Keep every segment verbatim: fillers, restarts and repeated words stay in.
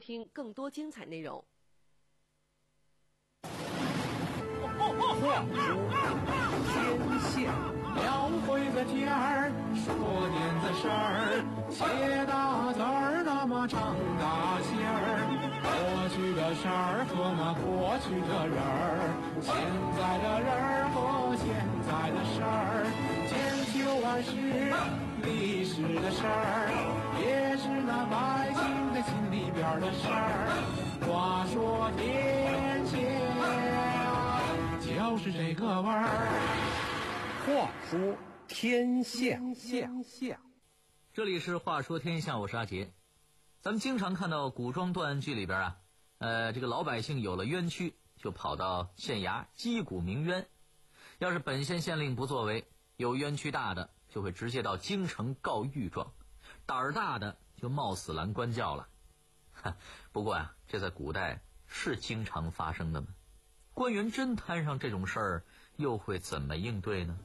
听更多精彩内容。 话说天下， 描绘个天儿，说点子事儿，写大字儿，那么长大线儿。过去的事儿和那过去的人儿，现在的人儿和现在的事儿，千秋万世历史的事儿，也是那百姓的心里边的事儿。话说天下，就是这个味儿。 话说天下， 天下。 这里是话说天下，我是阿杰。咱们经常看到古装断案剧里边啊，呃，这个老百姓有了冤屈，就跑到县衙击鼓鸣冤。要是本县县令不作为，有冤屈大的就会直接到京城告御状，胆儿大的就冒死拦官教了。不过啊，这在古代是经常发生的吗？官员真摊上这种事儿，又会怎么应对呢？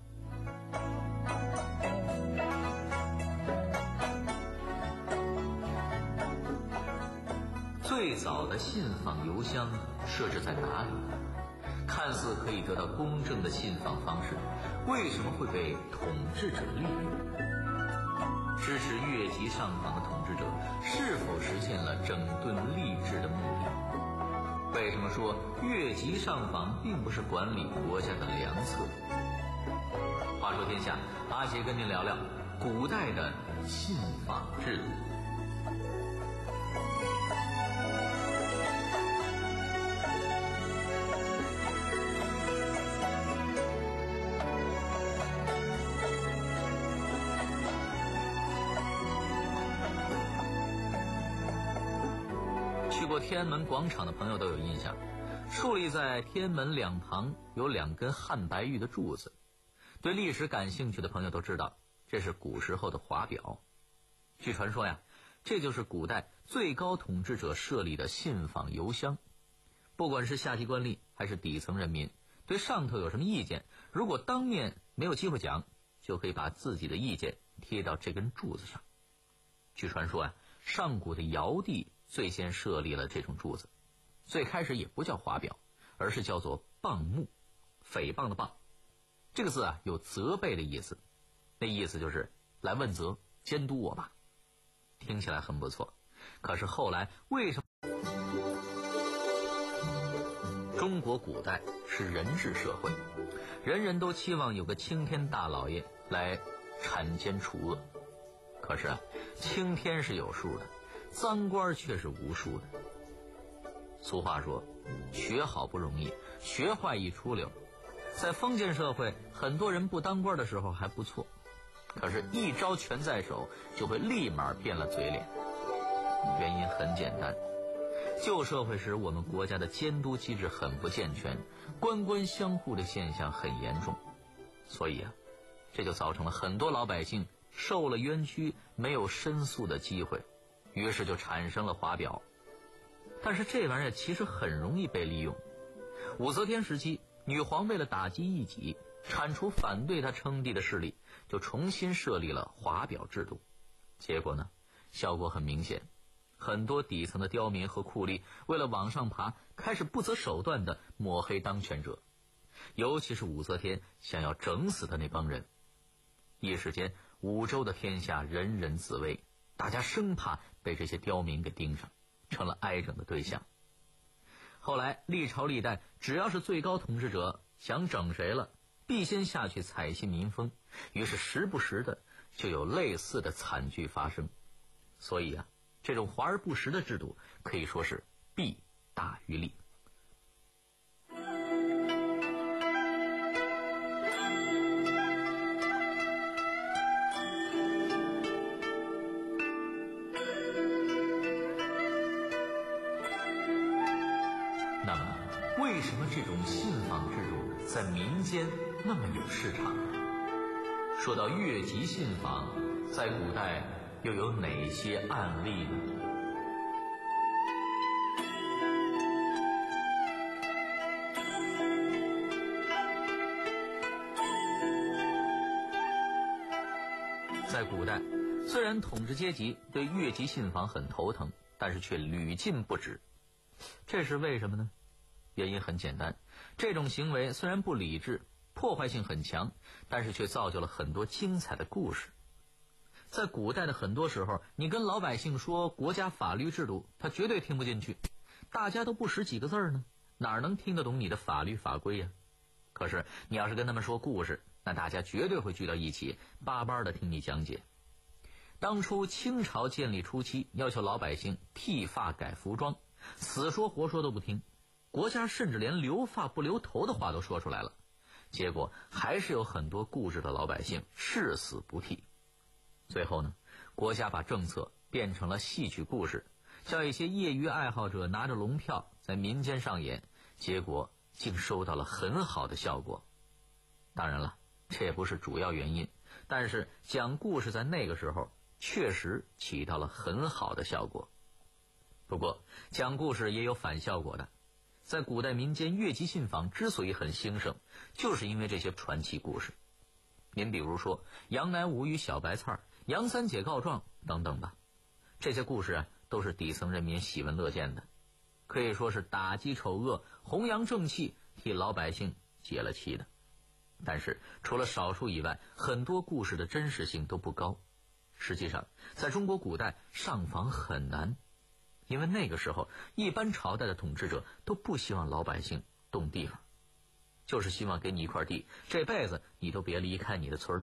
最早的信访邮箱设置在哪里呢？看似可以得到公正的信访方式，为什么会被统治者利用？支持越级上访的统治者是否实现了整顿吏治的目的？为什么说越级上访并不是管理国家的良策？话说天下，阿杰跟您聊聊古代的信访制度。去过天安门广场的朋友都有印象，矗立在天安门两旁有两根汉白玉的柱子。对历史感兴趣的朋友都知道，这是古时候的华表。据传说呀，这就是古代最高统治者设立的信访邮箱。不管是下级官吏还是底层人民，对上头有什么意见，如果当面没有机会讲，就可以把自己的意见贴到这根柱子上。据传说啊，上古的尧帝最先设立了这种柱子，最开始也不叫华表，而是叫做谤目，诽谤的谤。这个字啊有责备的意思，那意思就是来问责监督我吧，听起来很不错。可是后来为什么中国古代是人治社会，人人都期望有个青天大老爷来铲奸除恶？可是啊，青天是有数的，脏官却是无数的。俗话说，学好不容易，学坏一出溜。在封建社会，很多人不当官的时候还不错，可是一招权在手，就会立马变了嘴脸。原因很简单，旧社会时我们国家的监督机制很不健全，官官相护的现象很严重，所以啊，这就造成了很多老百姓受了冤屈，没有申诉的机会，于是就产生了华表。但是这玩意儿其实很容易被利用。武则天时期，女皇为了打击异己，铲除反对她称帝的势力，就重新设立了华表制度。结果呢，效果很明显，很多底层的刁民和酷吏为了往上爬，开始不择手段地抹黑当权者，尤其是武则天想要整死的那帮人。一时间，五州的天下人人自危，大家生怕被这些刁民给盯上，成了挨整的对象。后来历朝历代，只要是最高统治者想整谁了，必先下去采信民风，于是时不时的就有类似的惨剧发生。所以啊，这种华而不实的制度可以说是弊大于利。那么为什么这种信访制度在民间那么有市场呢？说到越级信访，在古代又有哪些案例呢？在古代，虽然统治阶级对越级信访很头疼， 但是却屡禁不止。这是为什么呢？原因很简单，这种行为虽然不理智，破坏性很强，但是却造就了很多精彩的故事。在古代的很多时候，你跟老百姓说国家法律制度，他绝对听不进去，大家都不识几个字呢，哪能听得懂你的法律法规呀？可是你要是跟他们说故事，那大家绝对会聚到一起，巴巴的听你讲解。当初清朝建立初期，要求老百姓剃发改服装，死说活说都不听，国家甚至连留发不留头的话都说出来了，结果还是有很多固执的老百姓誓死不剃。最后呢，国家把政策变成了戏曲故事，叫一些业余爱好者拿着龙票在民间上演，结果竟收到了很好的效果。当然了，这也不是主要原因，但是讲故事在那个时候确实起到了很好的效果。不过讲故事也有反效果的，在古代民间乐集信访之所以很兴盛，就是因为这些传奇故事。您比如说杨乃武与小白菜、杨三姐告状等等吧，这些故事啊都是底层人民喜闻乐见的，可以说是打击丑恶、弘扬正气，替老百姓解了气的。但是除了少数以外，很多故事的真实性都不高。实际上在中国古代上访很难，因为那个时候一般朝代的统治者都不希望老百姓动地方，就是希望给你一块地，这辈子你都别离开你的村儿。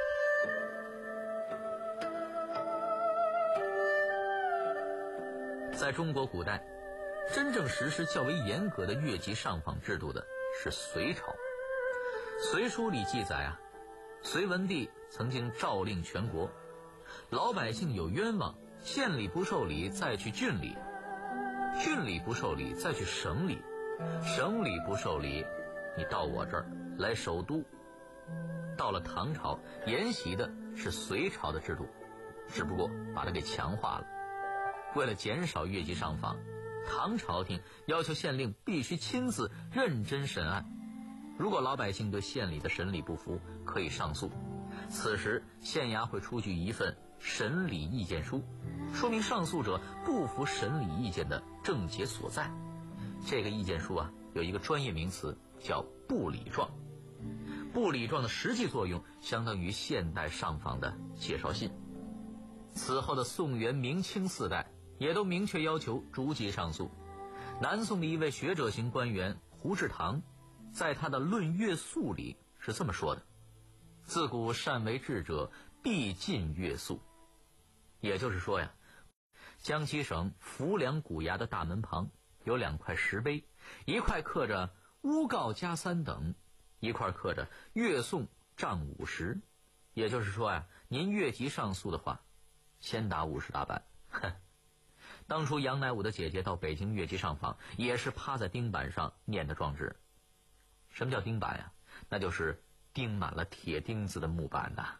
在中国古代，真正实施较为严格的越级上访制度的是隋朝。隋书里记载啊，隋文帝曾经诏令全国，老百姓有冤枉，县里不受理再去郡里，郡里不受理再去省里，省里不受理你到我这儿来首都。到了唐朝，沿袭的是隋朝的制度，只不过把它给强化了。为了减少越级上访，唐朝廷要求县令必须亲自认真审案，如果老百姓对县里的审理不服，可以上诉，此时县衙会出具一份审理意见书，说明上诉者不服审理意见的症结所在。这个意见书啊，有一个专业名词叫不理状。不理状的实际作用相当于现代上访的介绍信。此后的宋元明清四代也都明确要求逐级上诉。南宋的一位学者型官员胡志堂在他的《论越诉》里是这么说的：自古善为治者，必尽越诉。也就是说呀，江西省浮梁古崖的大门旁有两块石碑，一块刻着诬告加三等，一块刻着越送杖五十。也就是说呀，您越级上诉的话，先打五十大板。哼！当初杨乃武的姐姐到北京越级上访，也是趴在钉板上念的状纸。什么叫钉板呀？那就是钉满了铁钉子的木板呐。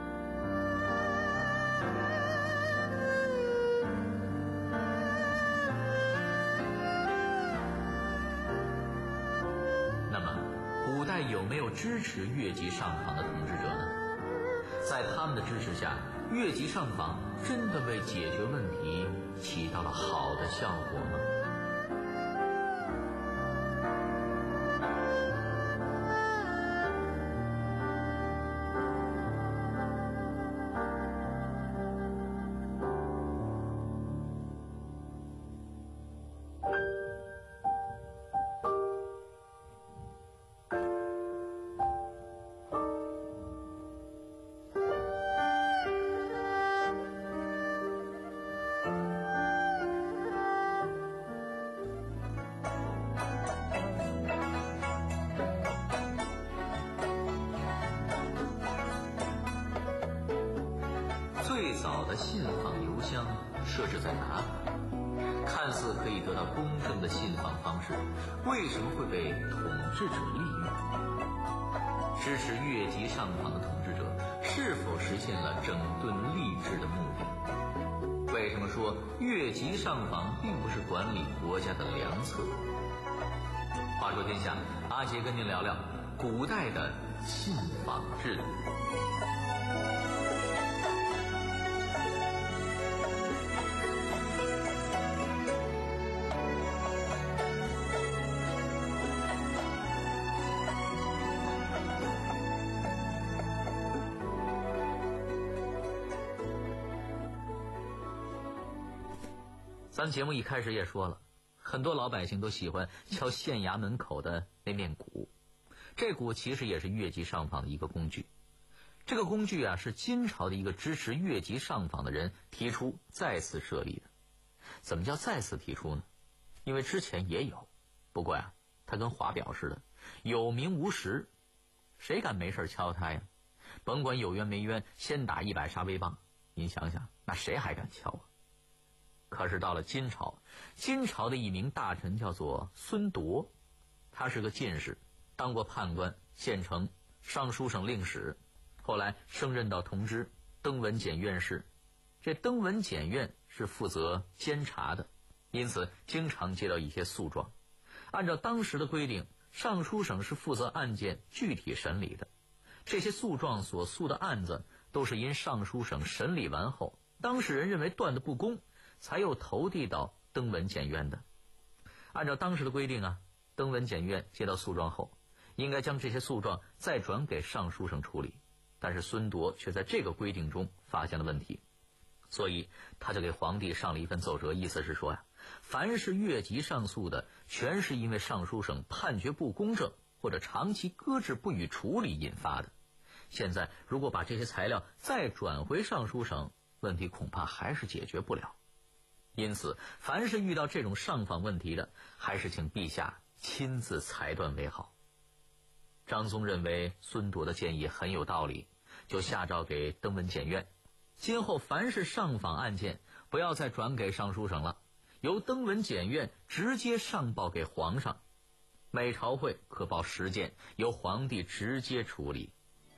那么古代有没有支持越级上访的统治者呢？在他们的支持下，越级上访真的为解决问题起到了好的效果吗？最早的信访邮箱设置在哪里？看似可以得到公正的信访方式，为什么会被统治者利用？支持越级上访的统治者是否实现了整顿吏治的目的？为什么说越级上访并不是管理国家的良策？话说天下，阿杰跟您聊聊古代的信访制度。 咱节目一开始也说了，很多老百姓都喜欢敲县衙门口的那面鼓，这鼓其实也是越级上访的一个工具。这个工具啊，是金朝的一个支持越级上访的人提出再次设立的。怎么叫再次提出呢？因为之前也有，不过呀，他跟华表似的，有名无实，谁敢没事敲他呀？甭管有冤没冤，先打一百杀威棒。您想想，那谁还敢敲啊？可是到了金朝，金朝的一名大臣叫做孙铎，他是个进士，当过判官、县丞、尚书省令史，后来升任到同知、登文检院士。这登文检院是负责监察的，因此经常接到一些诉状。按照当时的规定，尚书省是负责案件具体审理的，这些诉状所诉的案子都是因尚书省审理完后，当事人认为断得不公，才又投递到登文检院的。按照当时的规定啊，登文检院接到诉状后，应该将这些诉状再转给尚书省处理，但是孙铎却在这个规定中发现了问题，所以他就给皇帝上了一份奏折，意思是说呀，凡是越级上诉的，全是因为尚书省判决不公正或者长期搁置不予处理引发的。现在如果把这些材料再转回尚书省，问题恐怕还是解决不了。因此凡是遇到这种上访问题的，还是请陛下亲自裁断为好。张宗认为孙铎的建议很有道理，就下诏给登文检院，今后凡是上访案件不要再转给尚书省了，由登文检院直接上报给皇上，每朝会可报十件，由皇帝直接处理。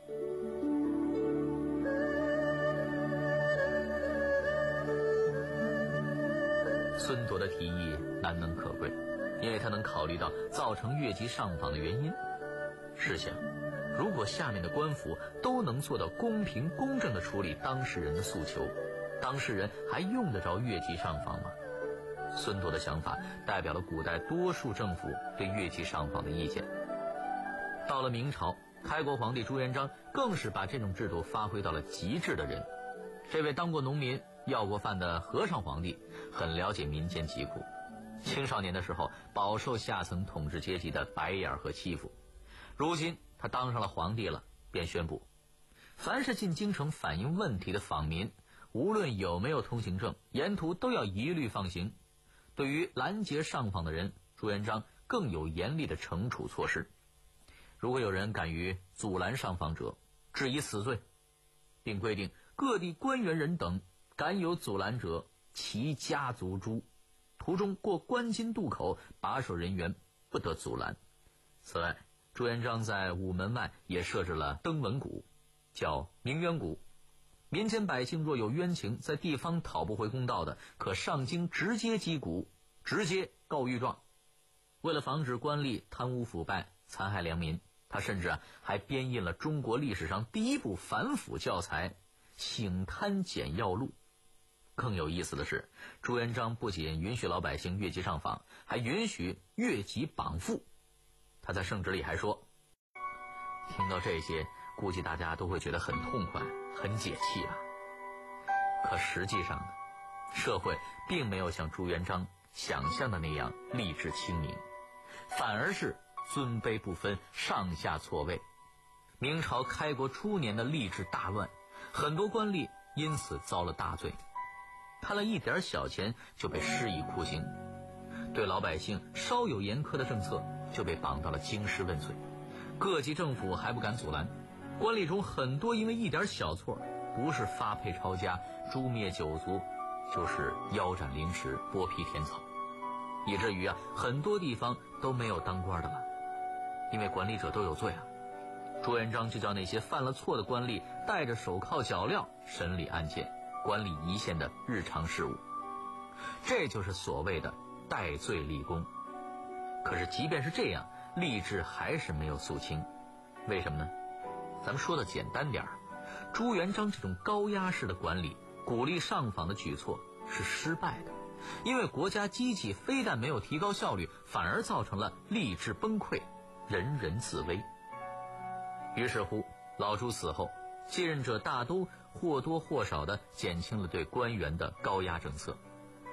孙铎的提议难能可贵，因为他能考虑到造成越级上访的原因。试想，如果下面的官府都能做到公平公正地处理当事人的诉求，当事人还用得着越级上访吗？孙铎的想法代表了古代多数政府对越级上访的意见。到了明朝，开国皇帝朱元璋更是把这种制度发挥到了极致的人。这位当过农民、要过饭的和尚皇帝很了解民间疾苦，青少年的时候饱受下层统治阶级的白眼和欺负，如今他当上了皇帝了，便宣布凡是进京城反映问题的访民，无论有没有通行证，沿途都要一律放行。对于拦截上访的人，朱元璋更有严厉的惩处措施。如果有人敢于阻拦上访者，治以死罪，并规定各地官员人等敢有阻拦者，其家族诛。途中过关津渡口，把守人员不得阻拦。此外，朱元璋在午门外也设置了登文鼓，叫鸣冤鼓。民间百姓若有冤情，在地方讨不回公道的，可上京直接击鼓，直接告御状。为了防止官吏贪污腐败、残害良民，他甚至啊还编印了中国历史上第一部反腐教材《醒贪简要录》。更有意思的是，朱元璋不仅允许老百姓越级上访，还允许越级绑缚。他在圣旨里还说，听到这些，估计大家都会觉得很痛快、很解气吧。可实际上呢，社会并没有像朱元璋想象的那样吏治清明，反而是尊卑不分、上下错位。明朝开国初年的吏治大乱，很多官吏因此遭了大罪，贪了一点小钱就被施以酷刑，对老百姓稍有严苛的政策就被绑到了京师问罪。各级政府还不敢阻拦，官吏中很多因为一点小错，不是发配抄家、诛灭九族，就是腰斩凌迟、剥皮填草，以至于啊很多地方都没有当官的了，因为管理者都有罪啊。朱元璋就叫那些犯了错的官吏带着手铐脚镣审理案件，管理一线的日常事务，这就是所谓的戴罪立功。可是即便是这样，吏治还是没有肃清。为什么呢？咱们说的简单点儿，朱元璋这种高压式的管理、鼓励上访的举措是失败的，因为国家机器非但没有提高效率，反而造成了吏治崩溃，人人自危。于是乎，老朱死后，继任者大都或多或少地减轻了对官员的高压政策。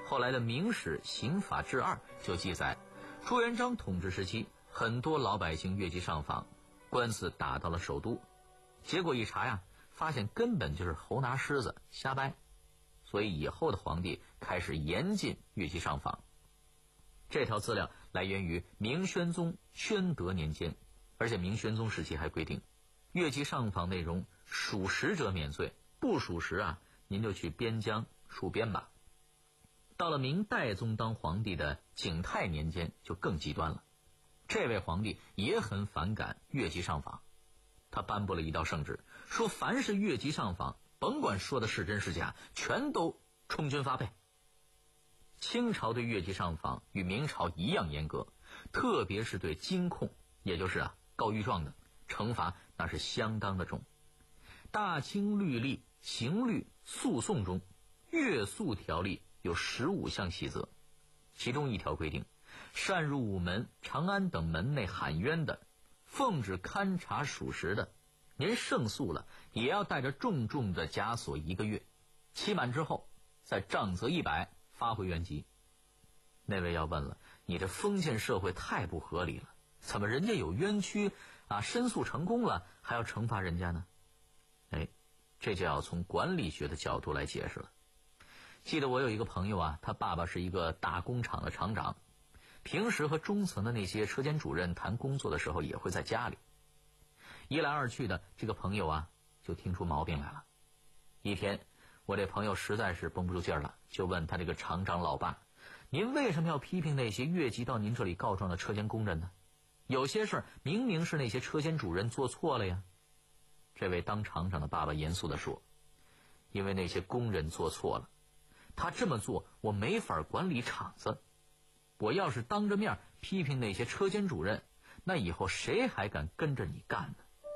后来的《明史刑法志二》就记载，朱元璋统治时期，很多老百姓越级上访，官司打到了首都，结果一查呀，发现根本就是猴拿狮子瞎掰，所以以后的皇帝开始严禁越级上访。这条资料来源于明宣宗宣德年间，而且明宣宗时期还规定，越级上访内容属实者免罪，不属实啊，您就去边疆戍边吧。到了明代宗当皇帝的景泰年间就更极端了，这位皇帝也很反感越级上访，他颁布了一道圣旨，说凡是越级上访，甭管说的是真是假，全都充军发配。清朝对越级上访与明朝一样严格，特别是对京控，也就是啊告御状的惩罚那是相当的重。大清律例刑律诉讼中，越诉条例有十五项细则，其中一条规定，擅入午门、长安等门内喊冤的，奉旨勘察属实的，您胜诉了，也要带着重重的枷锁一个月，期满之后再杖责一百，发回原籍。那位要问了，你这封建社会太不合理了，怎么人家有冤屈啊，申诉成功了还要惩罚人家呢？哎，这就要从管理学的角度来解释了。记得我有一个朋友啊，他爸爸是一个大工厂的厂长，平时和中层的那些车间主任谈工作的时候也会在家里。一来二去的，这个朋友啊就听出毛病来了。一天我这朋友实在是绷不住劲儿了，就问他这个厂长老爸，您为什么要批评那些越级到您这里告状的车间工人呢？有些事儿明明是那些车间主任做错了呀。这位当厂长的爸爸严肃地说，因为那些工人做错了，他这么做我没法管理厂子，我要是当着面批评那些车间主任，那以后谁还敢跟着你干呢？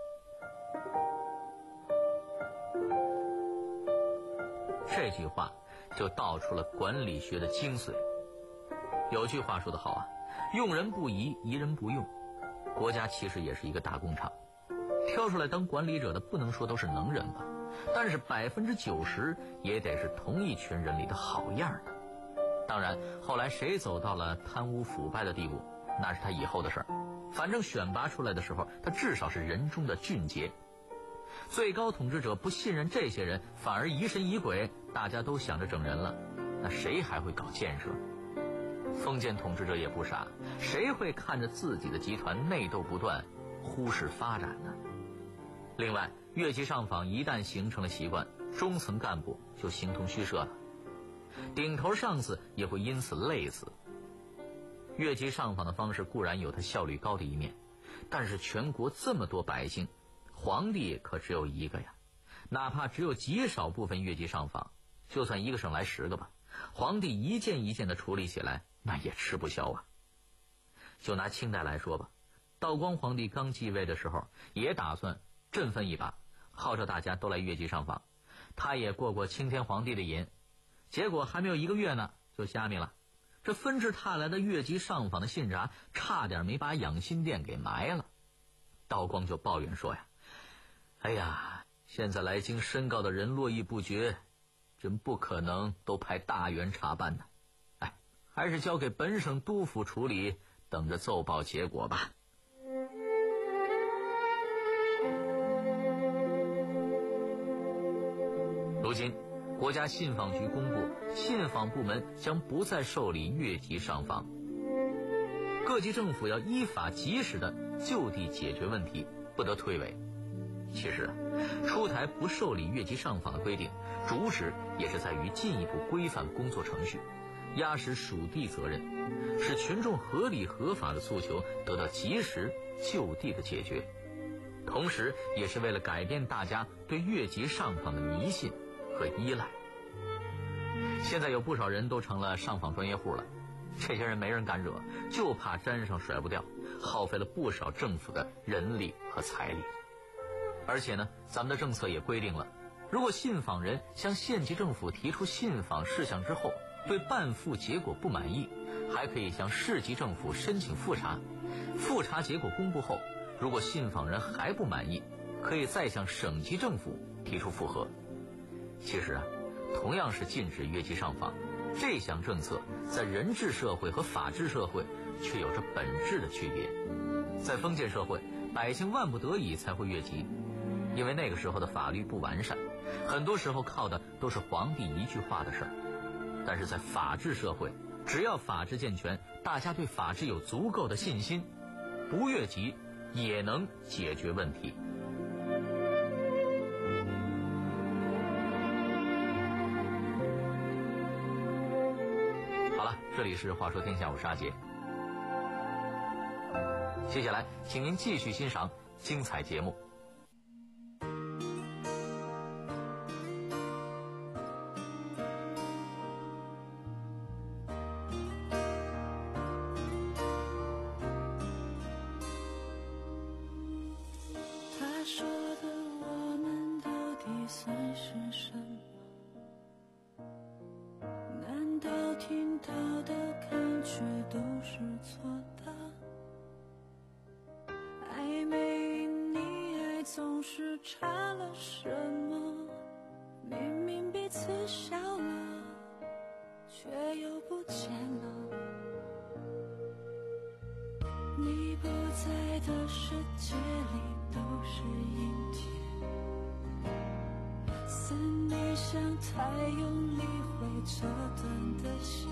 这句话就道出了管理学的精髓。有句话说得好啊，用人不疑，疑人不用。国家其实也是一个大工厂，挑出来当管理者的不能说都是能人吧，但是百分之九十也得是同一群人里的好样的。当然后来谁走到了贪污腐败的地步，那是他以后的事儿，反正选拔出来的时候，他至少是人中的俊杰。最高统治者不信任这些人，反而疑神疑鬼，大家都想着整人了，那谁还会搞建设？封建统治者也不傻，谁会看着自己的集团内斗不断，忽视发展呢？另外，越级上访一旦形成了习惯，中层干部就形同虚设了，顶头上司也会因此累死。越级上访的方式固然有它效率高的一面，但是全国这么多百姓，皇帝可只有一个呀，哪怕只有极少部分越级上访，就算一个省来十个吧，皇帝一件一件的处理起来，那也吃不消啊。就拿清代来说吧，道光皇帝刚继位的时候，也打算振奋一把，号召大家都来越级上访，他也过过青天皇帝的瘾，结果还没有一个月呢，就虾米了。这纷至沓来的越级上访的信札，差点没把养心殿给埋了。道光就抱怨说呀，哎呀，现在来京申告的人络绎不绝，真不可能都派大员查办呢。哎，还是交给本省督府处理，等着奏报结果吧。如今国家信访局公布，信访部门将不再受理越级上访，各级政府要依法及时的就地解决问题，不得推诿。其实啊，出台不受理越级上访的规定，主旨也是在于进一步规范工作程序，压实属地责任，使群众合理合法的诉求得到及时就地的解决，同时也是为了改变大家对越级上访的迷信和依赖。现在有不少人都成了上访专业户了，这些人没人敢惹，就怕沾上甩不掉，耗费了不少政府的人力和财力。而且呢，咱们的政策也规定了，如果信访人向县级政府提出信访事项之后，对办复结果不满意，还可以向市级政府申请复查，复查结果公布后，如果信访人还不满意，可以再向省级政府提出复核。其实啊，同样是禁止越级上访， 这项政策在人治社会和法治社会却有着本质的区别。在封建社会，百姓万不得已才会越级，因为那个时候的法律不完善，很多时候靠的都是皇帝一句话的事儿。但是在法治社会，只要法治健全，大家对法治有足够的信心，不越级也能解决问题。好了，这里是话说天下，我是阿杰。接下来请您继续欣赏精彩节目。 他说的我们到底算是什么？难道听到的感觉都是错的？暧昧与溺爱总是差了什么？明明彼此笑了，却又不见了。你不在的世界里都是阴天，思念像太用力会折断的线，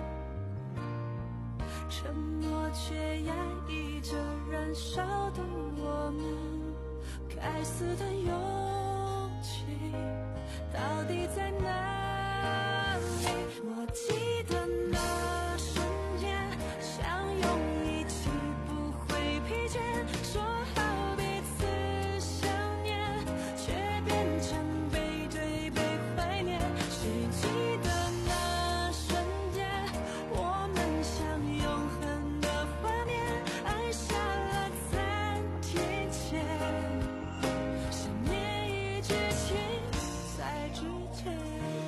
沉默却压抑着燃烧的我们，该死的勇气到底在哪里？我记得那瞬间相拥一起不会疲倦，说好彼此想念，却变成背对背怀念。谁记得那瞬间我们相永恒的画面，按下了暂停键，想念一直停在之前。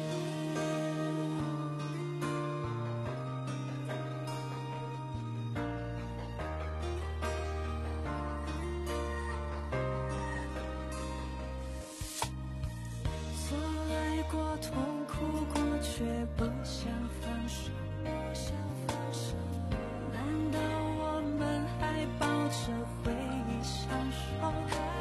错爱过，痛苦过，却不想放手。难道我们还抱着回忆相守？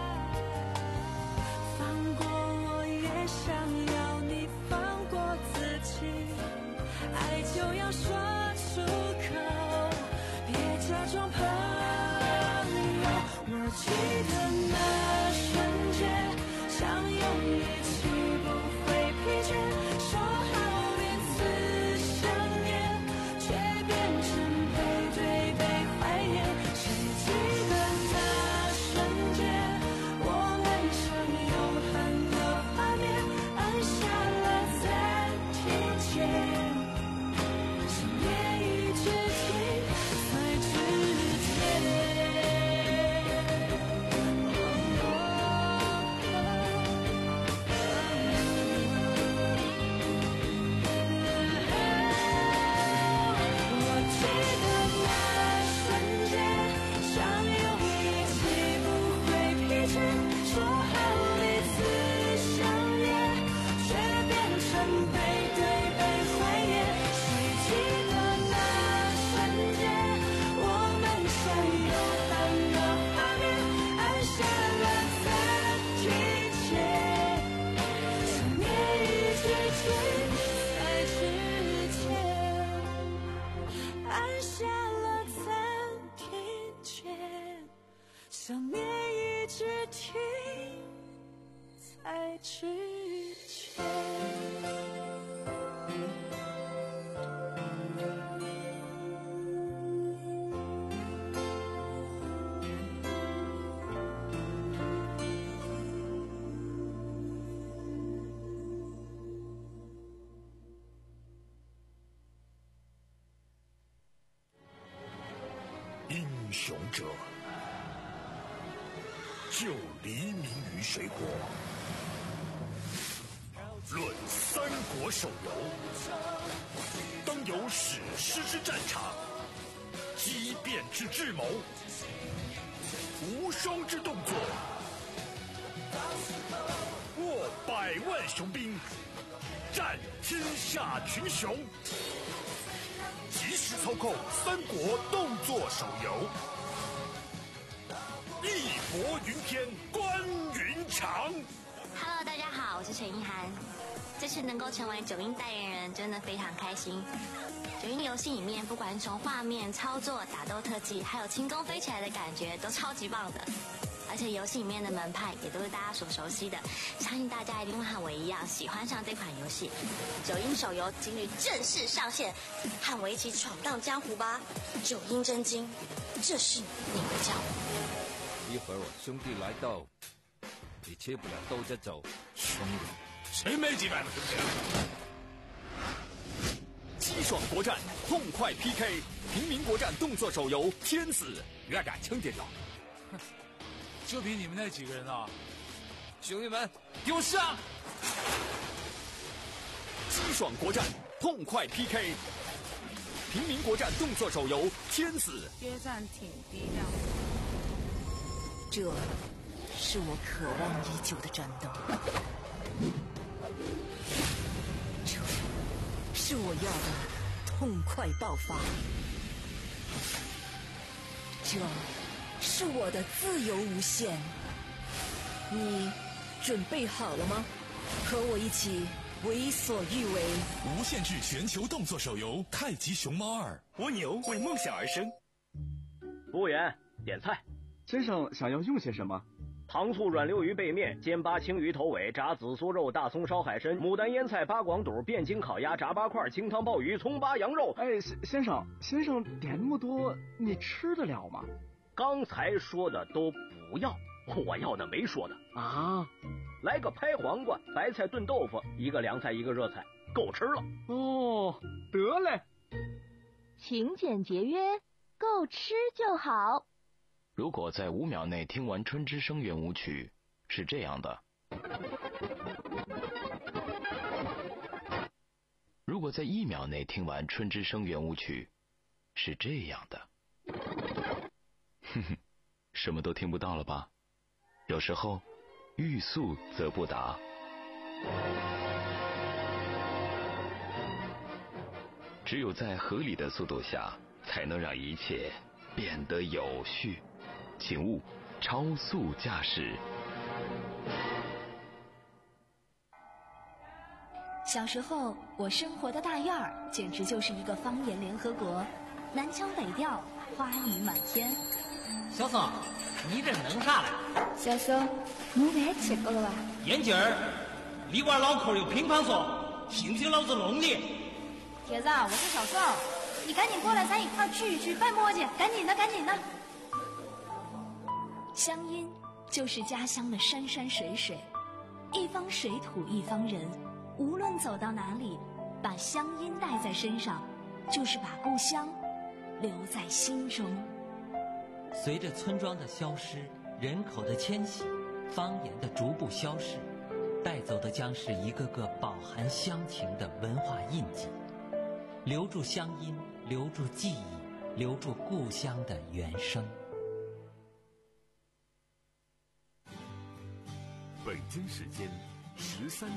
放过我也想要你放过自己，爱就要说出口，别假装朋友。我记得那瞬间相拥一起不会疲倦，说好彼此想念，却变成背对背怀念。谁记得那瞬间我们相永恒的画面，按下了暂停键，想念一直停在之前。我记得那瞬间相拥一起不会疲倦，说好彼此想念，却变成背对背怀念。谁记得那瞬间我们相永恒的画面，按下了暂停键，想念一直停在之前，按下了暂停键，想念一直停在之前。 英雄者，就黎明于水火。论三国手游，当有史诗之战场，激变之智谋，无双之动作，卧百万雄兵，战天下群雄，即时操控三国动作手游，义薄云天，关云长。 Hello， 大家好，我是陈意涵。这次能够成为九阴代言人，真的非常开心。九阴游戏里面，不管是从画面、操作、打斗特技，还有轻功飞起来的感觉，都超级棒的。而且游戏里面的门派也都是大家所熟悉的，相信大家一定会和我一样喜欢上这款游戏。九阴手游今日正式上线，和我一起闯荡江湖吧！九阴真经，这是你的教。 一会儿我兄弟来到，你切不了兜着走。 兄弟，谁没几百个兄弟？激爽国战，痛快 P K， 平民国战动作手游《天子》，越敢轻点着。 就凭你们那几个人啊！ 兄弟们，给我上！ 激爽国战，痛快 P K， 平民国战动作手游《天子》。 约战挺低调。 这是我渴望已久的战斗，这是我要的痛快爆发，这是我的自由无限。你准备好了吗？和我一起为所欲为。 无限制全球动作手游《太极熊猫二》，蜗牛为梦想而生。 服务员，点菜。 先生想要用些什么？ 糖醋软溜鱼背面、煎巴青鱼头尾、炸紫苏肉、大葱烧海参、牡丹腌菜、八广肚、汴京烤鸭、炸八块、清汤鲍鱼、葱巴羊肉。 哎，先生，先生点那么多，你吃得了吗？ 刚才说的都不要，我要的没说的啊。 来个拍黄瓜、白菜炖豆腐，一个凉菜，一个热菜，够吃了。 哦，得嘞。 勤俭节约，够吃就好。 如果在五秒内听完《春之声》圆舞曲，是这样的；如果在一秒内听完《春之声》圆舞曲，是这样的。哼哼，什么都听不到了吧？有时候，欲速则不达。只有在合理的速度下，才能让一切变得有序。请勿超速驾驶。 小时候，我生活的大院儿简直就是一个方言联合国，南腔北调，花语满天。 小宋，你这弄啥嘞？ 小宋，你饭吃过了吧？ 眼镜儿，你娃脑壳有乒乓球，信不信老子弄你？ 铁子，我是小宋，你赶紧过来，咱一块儿聚一聚，拜磨叽，赶紧的，赶紧的。 乡音就是家乡的山山水水，一方水土一方人，无论走到哪里，把乡音带在身上，就是把故乡留在心中。 随着村庄的消失，人口的迁徙，方言的逐步消逝，带走的将是一个个饱含乡情的文化印记。留住乡音，留住记忆，留住故乡的原声。 北京时间十三